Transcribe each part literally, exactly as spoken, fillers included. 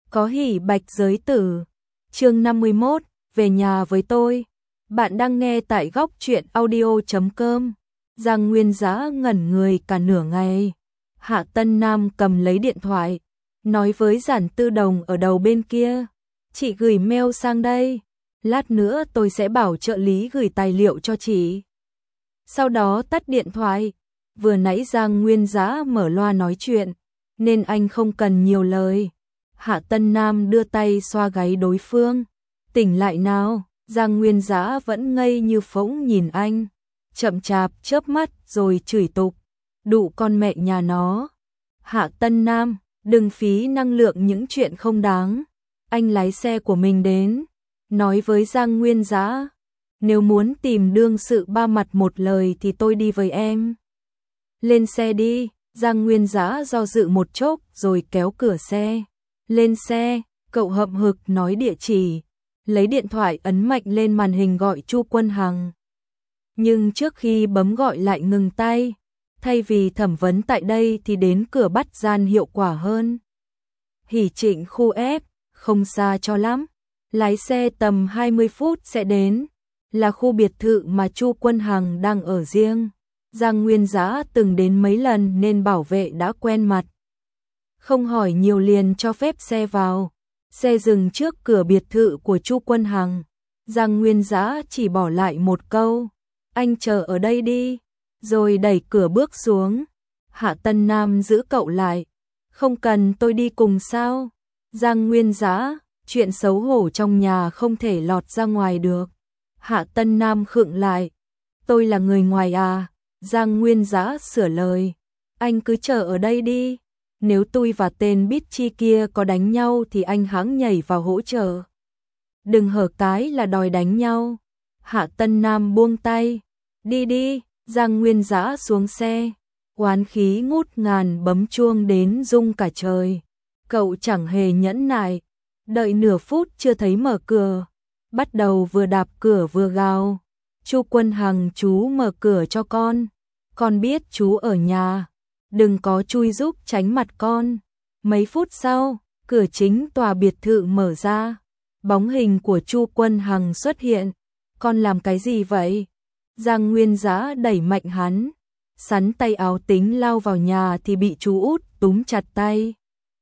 Có hỉ bạch giới tử. Chương năm mươi mốt, về nhà với tôi. Bạn đang nghe tại góc truyện audio chấm com. Giang Nguyên Dã ngẩn người cả nửa ngày. Hạ Tân Nam cầm lấy điện thoại, nói với Giản Tư Đồng ở đầu bên kia, chị gửi mail sang đây, lát nữa tôi sẽ bảo trợ lý gửi tài liệu cho chị. Sau đó tắt điện thoại. Vừa nãy Giang Nguyên Dã mở loa nói chuyện, nên anh không cần nhiều lời. Hạ Tân Nam đưa tay xoa gáy đối phương. Tỉnh lại nào. Giang Nguyên Dã vẫn ngây như phỗng nhìn anh, chậm chạp chớp mắt rồi chửi tục, đụ con mẹ nhà nó. Hạ Tân Nam, đừng phí năng lượng những chuyện không đáng. Anh lái xe của mình đến, nói với Giang Nguyên Dã, nếu muốn tìm đương sự ba mặt một lời thì tôi đi với em. Lên xe đi. Giang Nguyên Dã do dự một chốc rồi kéo cửa xe. Lên xe. Cậu hậm hực nói địa chỉ, lấy điện thoại ấn mạnh lên màn hình gọi Chu Quân Hằng. Nhưng trước khi bấm gọi lại ngừng tay, thay vì thẩm vấn tại đây thì đến cửa bắt gian hiệu quả hơn. Hỉ Trịnh khu F, không xa cho lắm, lái xe tầm hai mươi phút sẽ đến, là khu biệt thự mà Chu Quân Hằng đang ở riêng. Giang Nguyên Dã từng đến mấy lần nên bảo vệ đã quen mặt. Không hỏi nhiều liền cho phép xe vào. Xe dừng trước cửa biệt thự của Chu Quân Hằng. Giang Nguyên Dã chỉ bỏ lại một câu, anh chờ ở đây đi, rồi đẩy cửa bước xuống. Hạ Tân Nam giữ cậu lại, không cần tôi đi cùng sao? Giang Nguyên Dã, chuyện xấu hổ trong nhà không thể lọt ra ngoài được. Hạ Tân Nam khựng lại, tôi là người ngoài à? Giang Nguyên Dã sửa lời, anh cứ chờ ở đây đi, nếu tôi và tên Bít Chi kia có đánh nhau thì anh hãng nhảy vào hỗ trợ. Đừng hở cái là đòi đánh nhau. Hạ Tân Nam buông tay, đi đi. Giang Nguyên Dã xuống xe, oán khí ngút ngàn bấm chuông đến rung cả trời. Cậu chẳng hề nhẫn nại, đợi nửa phút chưa thấy mở cửa, bắt đầu vừa đạp cửa vừa gào, Chu Quân Hằng chú mở cửa cho con, con biết chú ở nhà, đừng có chui giúp tránh mặt con. Mấy phút sau, cửa chính tòa biệt thự mở ra, bóng hình của Chu Quân Hằng xuất hiện. Con làm cái gì vậy? Giang Nguyên Dã đẩy mạnh hắn, sắn tay áo tính lao vào nhà thì bị chú út túm chặt tay.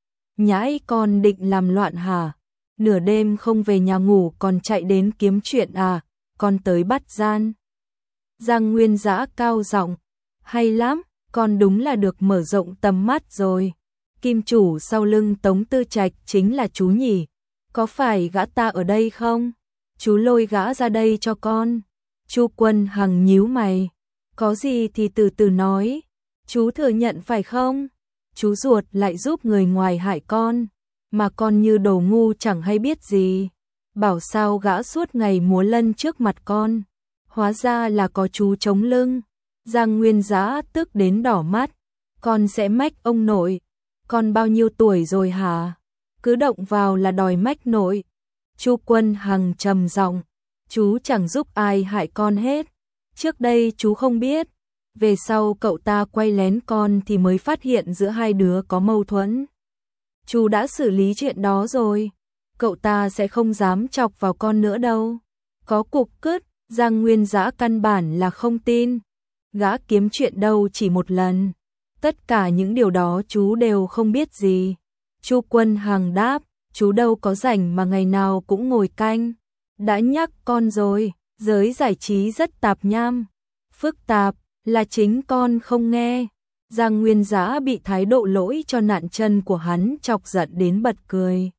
Nhãi, con định làm loạn hả? Nửa đêm không về nhà ngủ còn chạy đến kiếm chuyện à? Con tới bắt gian. Giang Nguyên Dã cao giọng, hay lắm, con đúng là được mở rộng tầm mắt rồi. Kim chủ sau lưng Tống Tư Trạch chính là chú nhỉ? Có phải gã ta ở đây không? Chú lôi gã ra đây cho con. Chu Quân Hằng nhíu mày, có gì thì từ từ nói. Chú thừa nhận phải không? Chú ruột lại giúp người ngoài hại con, mà con như đồ ngu chẳng hay biết gì. Bảo sao gã suốt ngày múa lân trước mặt con, hóa ra là có chú chống lưng. Giang Nguyên Dã tức đến đỏ mắt, con sẽ mách ông nội. Con bao nhiêu tuổi rồi hả? Cứ động vào là đòi mách nội. Chu Quân Hằng trầm giọng, chú chẳng giúp ai hại con hết. Trước đây chú không biết, về sau cậu ta quay lén con thì mới phát hiện giữa hai đứa có mâu thuẫn. Chú đã xử lý chuyện đó rồi, cậu ta sẽ không dám chọc vào con nữa đâu. Có cục cứt. Giang Nguyên Dã căn bản là không tin. Gã kiếm chuyện đâu chỉ một lần. Tất cả những điều đó chú đều không biết gì. Chu Quân Hằng đáp, chú đâu có rảnh mà ngày nào cũng ngồi canh. Đã nhắc con rồi, giới giải trí rất tạp nham. Phức tạp, là chính con không nghe. Giang Nguyên Dã bị thái độ lỗi cho nạn chân của hắn chọc giận đến bật cười.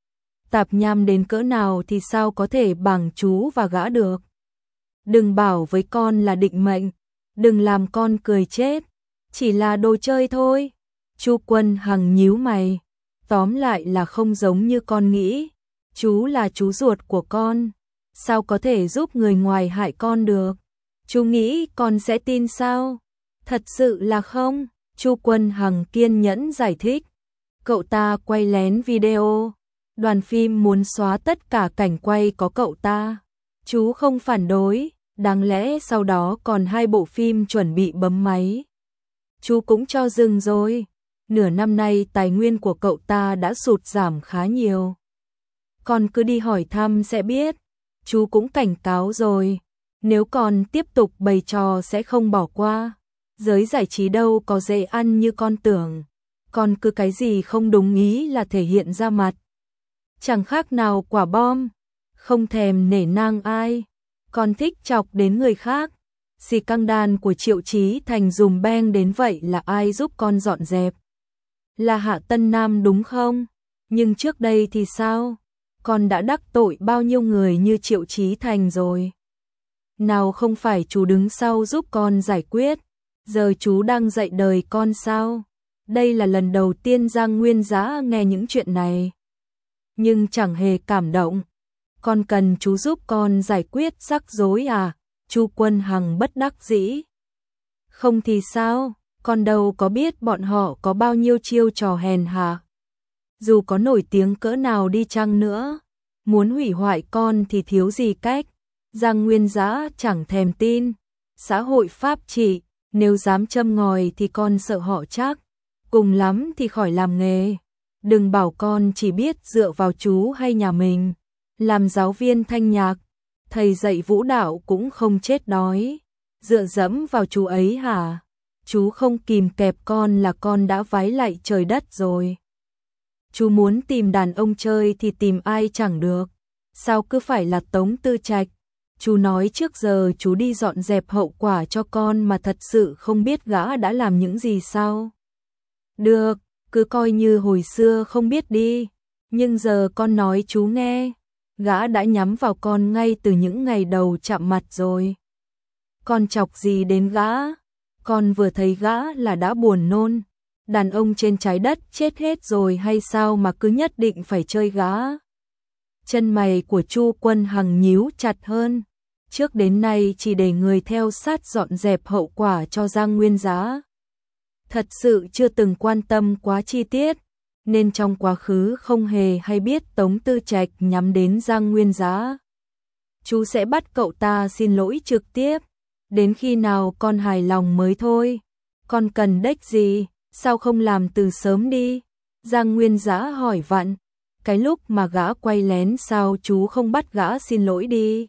Tạp nham đến cỡ nào thì sao có thể bằng chú và gã được. Đừng bảo với con là định mệnh, đừng làm con cười chết, chỉ là đồ chơi thôi. Chu Quân Hằng nhíu mày, tóm lại là không giống như con nghĩ. Chú là chú ruột của con, sao có thể giúp người ngoài hại con được? Chú nghĩ con sẽ tin sao? Thật sự là không. Chu Quân Hằng kiên nhẫn giải thích. Cậu ta quay lén video, đoàn phim muốn xóa tất cả cảnh quay có cậu ta. Chú không phản đối, đáng lẽ sau đó còn hai bộ phim chuẩn bị bấm máy. Chú cũng cho dừng rồi. nửa năm nay tài nguyên của cậu ta đã sụt giảm khá nhiều. Con cứ đi hỏi thăm sẽ biết, chú cũng cảnh cáo rồi, nếu còn tiếp tục bày trò sẽ không bỏ qua. Giới giải trí đâu có dễ ăn như con tưởng, con cứ cái gì không đúng ý là thể hiện ra mặt. Chẳng khác nào quả bom, không thèm nể nang ai, con thích chọc đến người khác. Xì căng đàn của Triệu Chí Thành dùm beng đến vậy là ai giúp con dọn dẹp? Là Hạ Tân Nam đúng không? Nhưng trước đây thì sao? Con đã đắc tội bao nhiêu người như Triệu Chí Thành rồi? Nào không phải chú đứng sau giúp con giải quyết, giờ chú đang dạy đời con sao? Đây là lần đầu tiên Giang Nguyên Giá nghe những chuyện này, nhưng chẳng hề cảm động. Con cần chú giúp con giải quyết rắc rối à? Chu Quân Hằng bất đắc dĩ. Không thì sao, con đâu có biết bọn họ có bao nhiêu chiêu trò hèn hạ. Dù có nổi tiếng cỡ nào đi chăng nữa, muốn hủy hoại con thì thiếu gì cách. Giang Nguyên Giá chẳng thèm tin. Xã hội pháp trị, nếu dám châm ngòi thì con sợ họ chắc. Cùng lắm thì khỏi làm nghề. Đừng bảo con chỉ biết dựa vào chú hay nhà mình. Làm giáo viên thanh nhạc, thầy dạy vũ đạo cũng không chết đói. Dựa dẫm vào chú ấy hả? Chú không kìm kẹp con là con đã vái lạy trời đất rồi. Chú muốn tìm đàn ông chơi thì tìm ai chẳng được. Sao cứ phải là Tống Tư Trạch? Chú nói trước giờ chú đi dọn dẹp hậu quả cho con mà thật sự không biết gã đã làm những gì sao? Được, cứ coi như hồi xưa không biết đi. Nhưng giờ con nói chú nghe, gã đã nhắm vào con ngay từ những ngày đầu chạm mặt rồi. Con chọc gì đến gã? Con vừa thấy gã là đã buồn nôn. Đàn ông trên trái đất chết hết rồi hay sao mà cứ nhất định phải chơi gã? Chân mày của Chu Quân Hằng nhíu chặt hơn. Trước đến nay chỉ để người theo sát dọn dẹp hậu quả cho Giang Nguyên Giá. Thật sự chưa từng quan tâm quá chi tiết, nên trong quá khứ không hề hay biết Tống Tư Trạch nhắm đến Giang Nguyên Giá. Chú sẽ bắt cậu ta xin lỗi trực tiếp, đến khi nào con hài lòng mới thôi. Con cần đếch gì, sao không làm từ sớm đi? Giang Nguyên Giá hỏi vặn, cái lúc mà gã quay lén sao chú không bắt gã xin lỗi đi?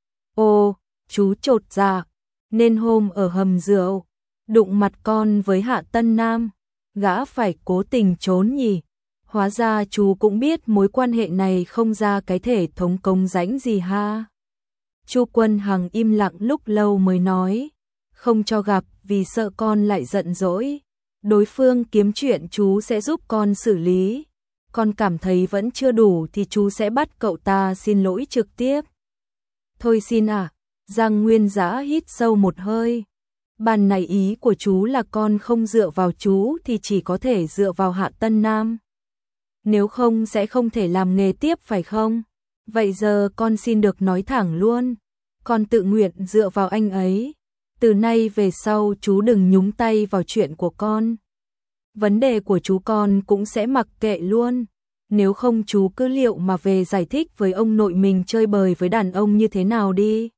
Ồ, chú chột dạ, nên hôm ở hầm rượu, đụng mặt con với Hạ Tân Nam, gã phải cố tình trốn nhỉ? Hóa ra chú cũng biết mối quan hệ này không ra cái thể thống công rãnh gì ha. Chu Quân Hằng im lặng lúc lâu mới nói, không cho gặp vì sợ con lại giận dỗi. Đối phương kiếm chuyện chú sẽ giúp con xử lý. Con cảm thấy vẫn chưa đủ thì chú sẽ bắt cậu ta xin lỗi trực tiếp. Thôi xin à, Giang Nguyên Giá hít sâu một hơi. Bàn này ý của chú là con không dựa vào chú thì chỉ có thể dựa vào Hạ Tân Nam. Nếu không sẽ không thể làm nghề tiếp phải không? Vậy giờ con xin được nói thẳng luôn. Con tự nguyện dựa vào anh ấy. Từ nay về sau chú đừng nhúng tay vào chuyện của con. Vấn đề của chú con cũng sẽ mặc kệ luôn. Nếu không chú cứ liệu mà về giải thích với ông nội mình chơi bời với đàn ông như thế nào đi.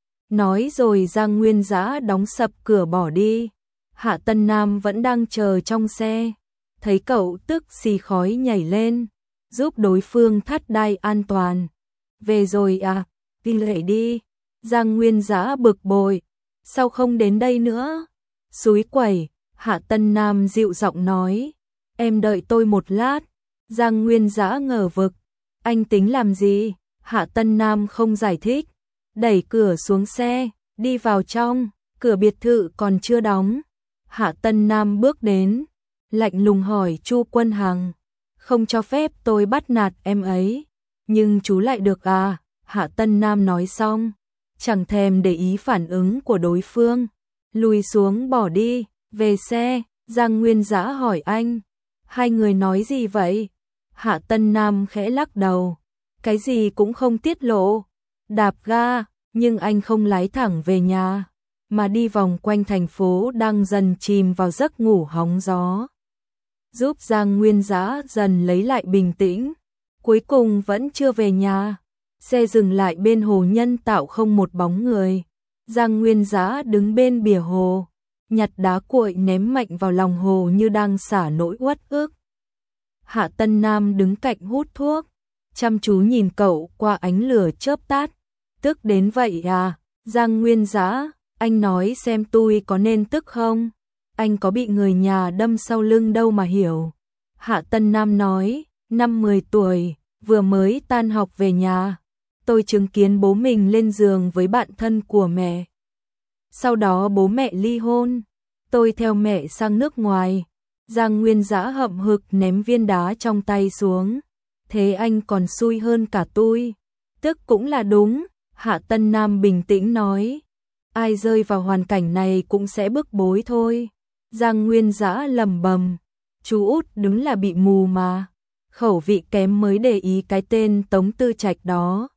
Nói rồi Giang Nguyên Giá đóng sập cửa bỏ đi. Hạ Tân Nam vẫn đang chờ trong xe. Thấy cậu tức xì khói nhảy lên, giúp đối phương thắt đai an toàn. Về rồi à, đi lệ đi. Giang Nguyên Giá bực bội, sao không đến đây nữa? Xúi quẩy, Hạ Tân Nam dịu giọng nói, em đợi tôi một lát. Giang Nguyên Giá ngờ vực, anh tính làm gì? Hạ Tân Nam không giải thích, đẩy cửa xuống xe, đi vào trong, cửa biệt thự còn chưa đóng. Hạ Tân Nam bước đến, lạnh lùng hỏi Chu Quân Hằng, không cho phép tôi bắt nạt em ấy, nhưng chú lại được à? Hạ Tân Nam nói xong, chẳng thèm để ý phản ứng của đối phương, lùi xuống bỏ đi. Về xe, Giang Nguyên Giá hỏi anh, hai người nói gì vậy? Hạ Tân Nam khẽ lắc đầu, cái gì cũng không tiết lộ. Đạp ga, nhưng anh không lái thẳng về nhà, mà đi vòng quanh thành phố đang dần chìm vào giấc ngủ hóng gió, giúp Giang Nguyên Giá dần lấy lại bình tĩnh. Cuối cùng vẫn chưa về nhà, xe dừng lại bên hồ nhân tạo không một bóng người. Giang Nguyên Giá đứng bên bìa hồ, nhặt đá cuội ném mạnh vào lòng hồ như đang xả nỗi uất ức. Hạ Tân Nam đứng cạnh hút thuốc, chăm chú nhìn cậu qua ánh lửa chớp tắt. Tức đến vậy à? Giang Nguyên Dã, anh nói xem tôi có nên tức không? Anh có bị người nhà đâm sau lưng đâu mà hiểu. Hạ Tân Nam nói, năm mười tuổi, vừa mới tan học về nhà, tôi chứng kiến bố mình lên giường với bạn thân của mẹ. Sau đó bố mẹ ly hôn, tôi theo mẹ sang nước ngoài. Giang Nguyên Dã hậm hực ném viên đá trong tay xuống. Thế anh còn xui hơn cả tôi. Tức cũng là đúng, Hạ Tân Nam bình tĩnh nói. Ai rơi vào hoàn cảnh này cũng sẽ bức bối thôi. Giang Nguyên Dã lẩm bẩm, chú út đứng là bị mù mà. Khẩu vị kém mới để ý cái tên Tống Tư Trạch đó.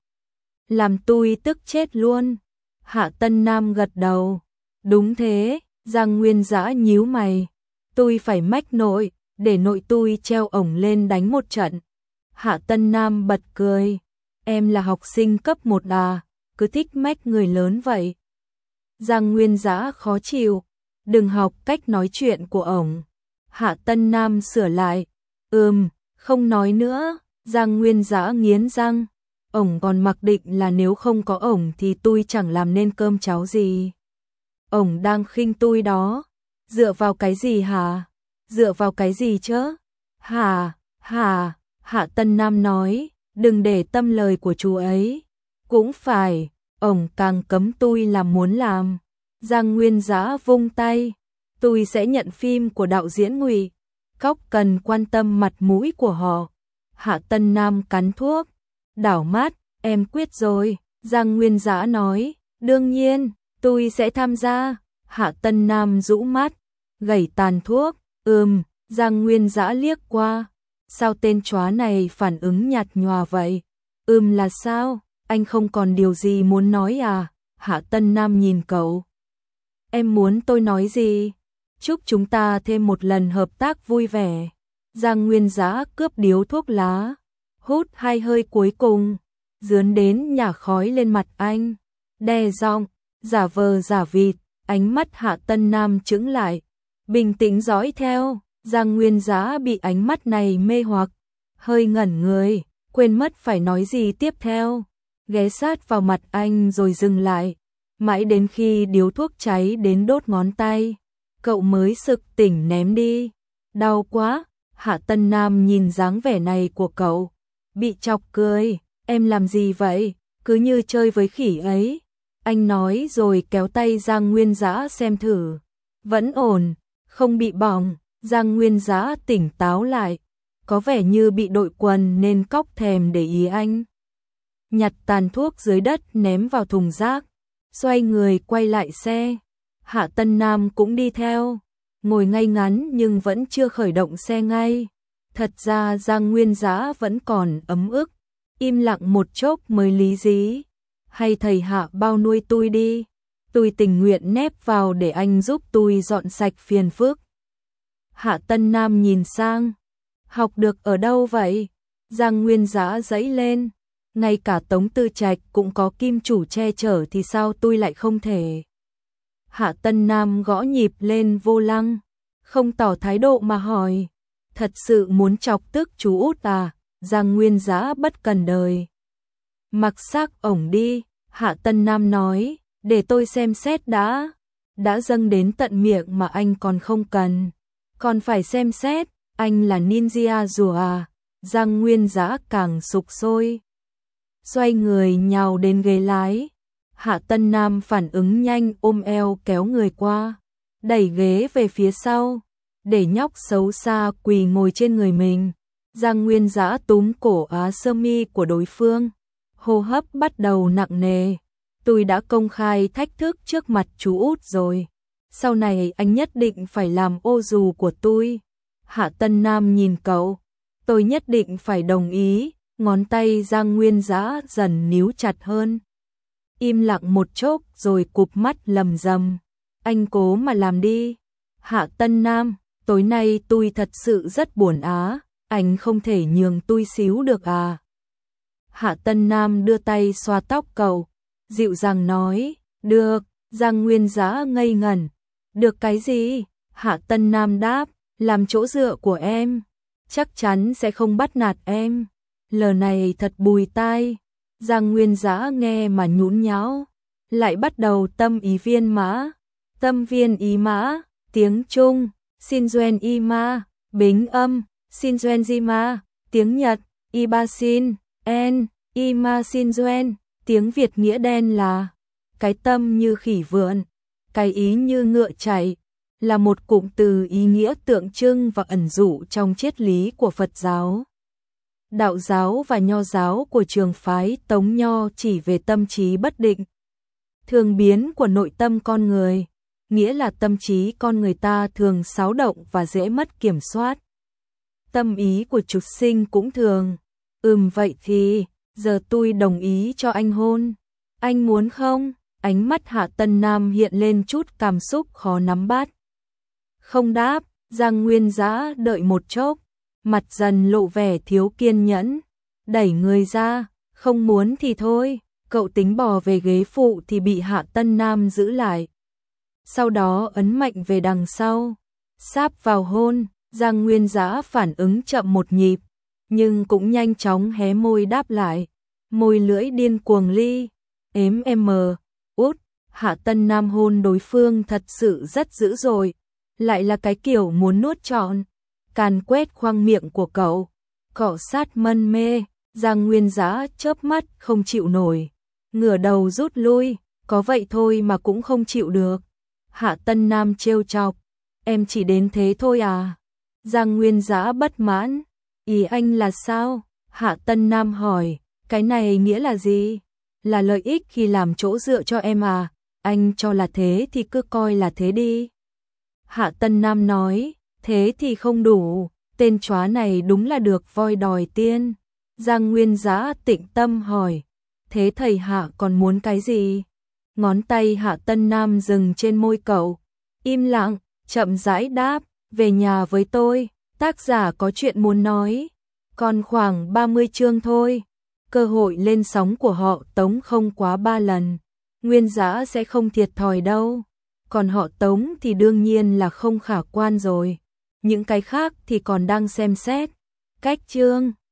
Làm tôi tức chết luôn. Hạ Tân Nam gật đầu. Đúng thế, Giang Nguyên Dã nhíu mày. Tôi phải mách nội, để nội tôi treo ổng lên đánh một trận. Hạ Tân Nam bật cười. Em là học sinh cấp một à, cứ thích mách người lớn vậy. Giang Nguyên Dã khó chịu. Đừng học cách nói chuyện của ổng. Hạ Tân Nam sửa lại. Ừm, không nói nữa. Giang Nguyên Dã nghiến răng. Ổng còn mặc định là nếu không có ổng thì tôi chẳng làm nên cơm cháo gì. Ổng đang khinh tôi đó. Dựa vào cái gì hả? Dựa vào cái gì chứ? Hả? Hả? Hạ Tân Nam nói, đừng để tâm lời của chú ấy. Cũng phải, ổng càng cấm tôi làm muốn làm. Giang Nguyên Dã vung tay, tôi sẽ nhận phim của đạo diễn Ngụy Cóc cần quan tâm mặt mũi của họ. Hạ Tân Nam cắn thuốc, đảo mắt, em quyết rồi. Giang Nguyên Dã nói, đương nhiên, tôi sẽ tham gia. Hạ Tân Nam rũ mắt, gẩy tàn thuốc, ừm. Giang Nguyên Dã liếc qua, sao tên chóa này phản ứng nhạt nhòa vậy? Ừm là sao? Anh không còn điều gì muốn nói à? Hạ Tân Nam nhìn cậu. Em muốn tôi nói gì? Chúc chúng ta thêm một lần hợp tác vui vẻ. Giang Nguyên Dã cướp điếu thuốc lá, hút hai hơi cuối cùng, dướn đến nhả khói lên mặt anh, đè giọng, giả vờ giả vịt. Ánh mắt Hạ Tân Nam chững lại, bình tĩnh dõi theo. Giang Nguyên Dã bị ánh mắt này mê hoặc, hơi ngẩn người, quên mất phải nói gì tiếp theo, ghé sát vào mặt anh rồi dừng lại, mãi đến khi điếu thuốc cháy đến đốt ngón tay, cậu mới sực tỉnh ném đi. Đau quá. Hạ Tân Nam nhìn dáng vẻ này của cậu, bị chọc cười. Em làm gì vậy? Cứ như chơi với khỉ ấy. Anh nói rồi kéo tay Giang Nguyên Dã xem thử. Vẫn ổn, không bị bỏng. Giang Nguyên Dã tỉnh táo lại, có vẻ như bị đội quần nên cóc thèm để ý anh. Nhặt tàn thuốc dưới đất ném vào thùng rác, xoay người quay lại xe. Hạ Tân Nam cũng đi theo, ngồi ngay ngắn nhưng vẫn chưa khởi động xe ngay. Thật ra Giang Nguyên Dã vẫn còn ấm ức, im lặng một chốc mới lý dí. Hay thầy Hạ bao nuôi tôi đi, tôi tình nguyện nép vào để anh giúp tôi dọn sạch phiền phức. Hạ Tân Nam nhìn sang, học được ở đâu vậy? Giang Nguyên Dã giãy lên, ngay cả Tống Tư Trạch cũng có kim chủ che chở thì sao tôi lại không thể? Hạ Tân Nam gõ nhịp lên vô lăng, không tỏ thái độ mà hỏi, thật sự muốn chọc tức chú út à? Giang Nguyên Dã bất cần đời. Mặc xác ổng đi, Hạ Tân Nam nói, để tôi xem xét đã. Đã dâng đến tận miệng mà anh còn không cần. Còn phải xem xét, anh là ninja rùa à? Giang Nguyên Dã càng sục sôi. Xoay người nhào đến ghế lái. Hạ Tân Nam phản ứng nhanh ôm eo kéo người qua, đẩy ghế về phía sau, để nhóc xấu xa quỳ ngồi trên người mình. Giang Nguyên Dã túm cổ áo sơ mi của đối phương, hô hấp bắt đầu nặng nề. Tôi đã công khai thách thức trước mặt chú út rồi, sau này anh nhất định phải làm ô dù của tôi. Hạ Tân Nam nhìn cậu, tôi nhất định phải đồng ý. Ngón tay Giang Nguyên Dã dần níu chặt hơn. Im lặng một chốc rồi cụp mắt lầm rầm. Anh cố mà làm đi. Hạ Tân Nam, tối nay tôi thật sự rất buồn á, anh không thể nhường tôi xíu được à? Hạ Tân Nam đưa tay xoa tóc cậu, dịu dàng nói, được. Giang Nguyên Dã ngây ngẩn, Được cái gì? Hạ Tân Nam đáp, làm chỗ dựa của em, chắc chắn sẽ không bắt nạt em. Lời này thật bùi tai. Giang Nguyên Dã nghe mà nhũn nhão, lại bắt đầu tâm ý viên mã. Tâm viên ý mã, tiếng Trung, Shinjuen ima, bính âm, Shinjuen jima, tiếng Nhật, ibasin, en, ima Shinjuen, tiếng Việt nghĩa đen là cái tâm như khỉ vượn, cái ý như ngựa chạy, là một cụm từ ý nghĩa tượng trưng và ẩn dụ trong triết lý của Phật giáo. Đạo giáo và Nho giáo của trường phái Tống Nho chỉ về tâm trí bất định, thường biến của nội tâm con người, nghĩa là tâm trí con người ta thường xáo động và dễ mất kiểm soát. Tâm ý của trục sinh cũng thường, ừm vậy thì, giờ tôi đồng ý cho anh hôn. Anh muốn không? Ánh mắt Hạ Tân Nam hiện lên chút cảm xúc khó nắm bắt. Không đáp, Giang Nguyên Dã đợi một chốc, mặt dần lộ vẻ thiếu kiên nhẫn, đẩy người ra, không muốn thì thôi. Cậu tính bò về ghế phụ thì bị Hạ Tân Nam giữ lại. Sau đó ấn mạnh về đằng sau, sáp vào hôn. Giang Nguyên Dã phản ứng chậm một nhịp, nhưng cũng nhanh chóng hé môi đáp lại, môi lưỡi điên cuồng ly, ếm em út. Hạ Tân Nam hôn đối phương thật sự rất dữ dội, lại là cái kiểu muốn nuốt trọn, càn quét khoang miệng của cậu, cọ sát mân mê. Giang Nguyên Dã chớp mắt không chịu nổi, ngửa đầu rút lui, có vậy thôi mà cũng không chịu được. Hạ Tân Nam trêu chọc, em chỉ đến thế thôi à? Giang Nguyên Dã bất mãn, ý anh là sao? Hạ Tân Nam hỏi, cái này nghĩa là gì? Là lợi ích khi làm chỗ dựa cho em à? Anh cho là thế thì cứ coi là thế đi. Hạ Tân Nam nói, thế thì không đủ, tên chóa này đúng là được voi đòi tiên. Giang Nguyên Dã tĩnh tâm hỏi, thế thầy Hạ còn muốn cái gì? Ngón tay Hạ Tân Nam dừng trên môi cậu, im lặng, chậm rãi đáp, về nhà với tôi, tác giả có chuyện muốn nói. Còn khoảng ba mươi chương thôi, cơ hội lên sóng của họ Tống không quá ba lần, Nguyên Dã sẽ không thiệt thòi đâu. Còn họ Tống thì đương nhiên là không khả quan rồi, những cái khác thì còn đang xem xét. Cách chương